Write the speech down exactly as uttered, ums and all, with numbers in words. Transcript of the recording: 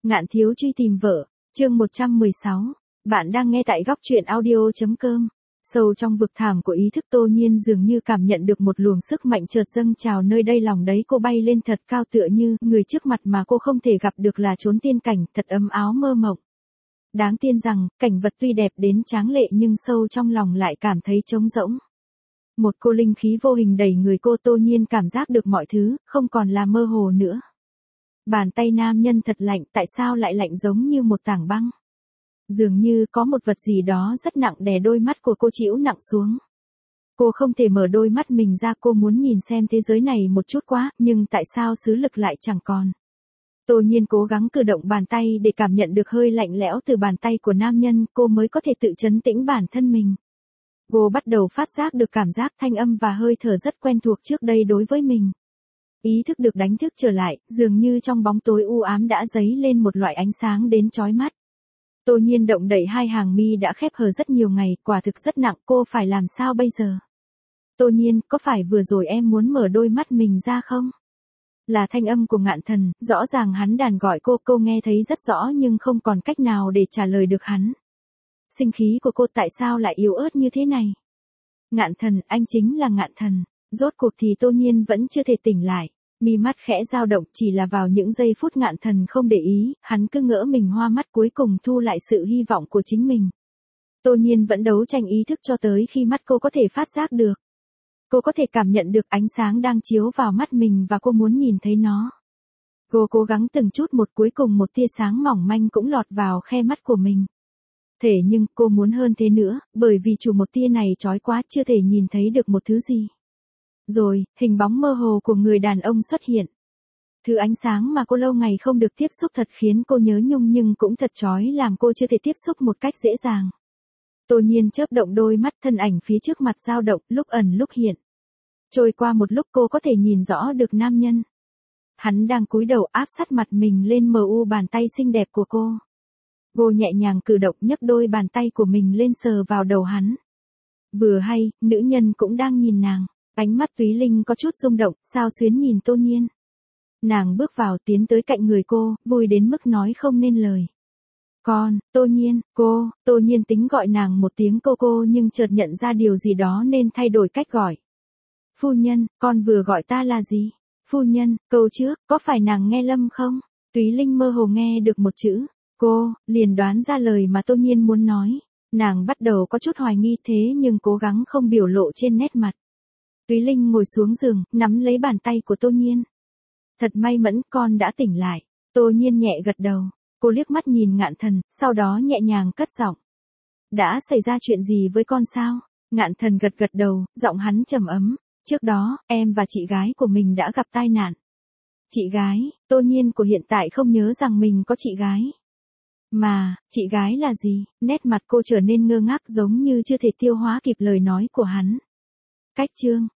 Ngạn thiếu truy tìm vợ, chương một trăm mười sáu. Bạn đang nghe tại góc truyện audio.com. Sâu trong vực thẳm của ý thức Tô Nhiên dường như cảm nhận được một luồng sức mạnh chợt dâng trào nơi đây, lòng đấy cô bay lên thật cao tựa như người trước mặt mà cô không thể gặp được là chốn tiên cảnh thật ấm áo mơ mộng. Đáng tin rằng, cảnh vật tuy đẹp đến tráng lệ nhưng sâu trong lòng lại cảm thấy trống rỗng. Một cô linh khí vô hình đẩy người cô, Tô Nhiên cảm giác được mọi thứ, không còn là mơ hồ nữa. Bàn tay nam nhân thật lạnh, tại sao lại lạnh giống như một tảng băng? Dường như có một vật gì đó rất nặng đè đôi mắt của cô chịu nặng xuống. Cô không thể mở đôi mắt mình ra, cô muốn nhìn xem thế giới này một chút quá, nhưng tại sao xứ lực lại chẳng còn? Tô Nhiên cố gắng cử động bàn tay để cảm nhận được hơi lạnh lẽo từ bàn tay của nam nhân, cô mới có thể tự trấn tĩnh bản thân mình. Cô bắt đầu phát giác được cảm giác thanh âm và hơi thở rất quen thuộc trước đây đối với mình. Ý thức được đánh thức trở lại, dường như trong bóng tối u ám đã dấy lên một loại ánh sáng đến chói mắt. Tô Nhiên động đậy hai hàng mi đã khép hờ rất nhiều ngày, quả thực rất nặng, cô phải làm sao bây giờ? Tô Nhiên, có phải vừa rồi em muốn mở đôi mắt mình ra không? Là thanh âm của Ngạn Thần, rõ ràng hắn đàn gọi cô, cô nghe thấy rất rõ nhưng không còn cách nào để trả lời được hắn. Sinh khí của cô tại sao lại yếu ớt như thế này? Ngạn Thần, anh chính là Ngạn Thần. Rốt cuộc thì Tô Nhiên vẫn chưa thể tỉnh lại. Mi mắt khẽ dao động, chỉ là vào những giây phút Ngạn Thần không để ý, hắn cứ ngỡ mình hoa mắt, cuối cùng thu lại sự hy vọng của chính mình. Tô Nhiên vẫn đấu tranh ý thức cho tới khi mắt cô có thể phát giác được. Cô có thể cảm nhận được ánh sáng đang chiếu vào mắt mình và cô muốn nhìn thấy nó. Cô cố gắng từng chút một, cuối cùng một tia sáng mỏng manh cũng lọt vào khe mắt của mình. Thế nhưng cô muốn hơn thế nữa, bởi vì chủ một tia này chói quá, chưa thể nhìn thấy được một thứ gì. Rồi, hình bóng mơ hồ của người đàn ông xuất hiện. Thứ ánh sáng mà cô lâu ngày không được tiếp xúc thật khiến cô nhớ nhung nhưng cũng thật chói, làm cô chưa thể tiếp xúc một cách dễ dàng. Tô Nhiên chớp động đôi mắt, thân ảnh phía trước mặt dao động, lúc ẩn lúc hiện. Trôi qua một lúc cô có thể nhìn rõ được nam nhân. Hắn đang cúi đầu áp sát mặt mình lên mờ u bàn tay xinh đẹp của cô. Cô nhẹ nhàng cử động nhấc đôi bàn tay của mình lên sờ vào đầu hắn. Vừa hay, nữ nhân cũng đang nhìn nàng. Ánh mắt Túy Linh có chút rung động, sao xuyến nhìn Tô Nhiên. Nàng bước vào tiến tới cạnh người cô, vui đến mức nói không nên lời. Con, Tô Nhiên, cô, Tô Nhiên tính gọi nàng một tiếng cô cô nhưng chợt nhận ra điều gì đó nên thay đổi cách gọi. Phu nhân, con vừa gọi ta là gì? Phu nhân, câu trước, có phải nàng nghe lầm không? Túy Linh mơ hồ nghe được một chữ, cô, liền đoán ra lời mà Tô Nhiên muốn nói. Nàng bắt đầu có chút hoài nghi thế nhưng cố gắng không biểu lộ trên nét mặt. Túy Linh ngồi xuống giường, nắm lấy bàn tay của Tô Nhiên. Thật may mắn, con đã tỉnh lại. Tô Nhiên nhẹ gật đầu. Cô liếc mắt nhìn Ngạn Thần, sau đó nhẹ nhàng cất giọng. Đã xảy ra chuyện gì với con sao? Ngạn Thần gật gật đầu, giọng hắn trầm ấm. Trước đó, em và chị gái của mình đã gặp tai nạn. Chị gái, Tô Nhiên của hiện tại không nhớ rằng mình có chị gái. Mà, chị gái là gì? Nét mặt cô trở nên ngơ ngác giống như chưa thể tiêu hóa kịp lời nói của hắn. Cách chương,